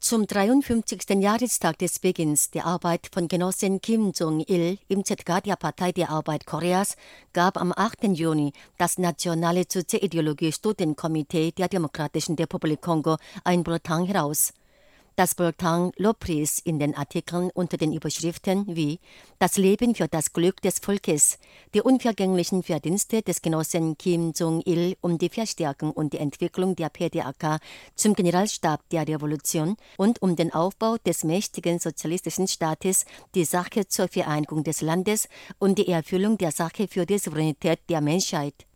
Zum 53. Jahrestag des Beginns der Arbeit von Genossen Kim Jong-il im ZK der Partei der Arbeit Koreas gab am 8. Juni das Nationale Sozialideologie-Studienkomitee der Demokratischen Republik Kongo ein Bulletin heraus. Das Bulletin lobpries in den Artikeln unter den Überschriften wie »Das Leben für das Glück des Volkes«, die unvergänglichen Verdienste des Genossen Kim Jong-il um die Verstärkung und die Entwicklung der PDAK zum Generalstab der Revolution und um den Aufbau des mächtigen sozialistischen Staates, die Sache zur Vereinigung des Landes und die Erfüllung der Sache für die Souveränität der Menschheit.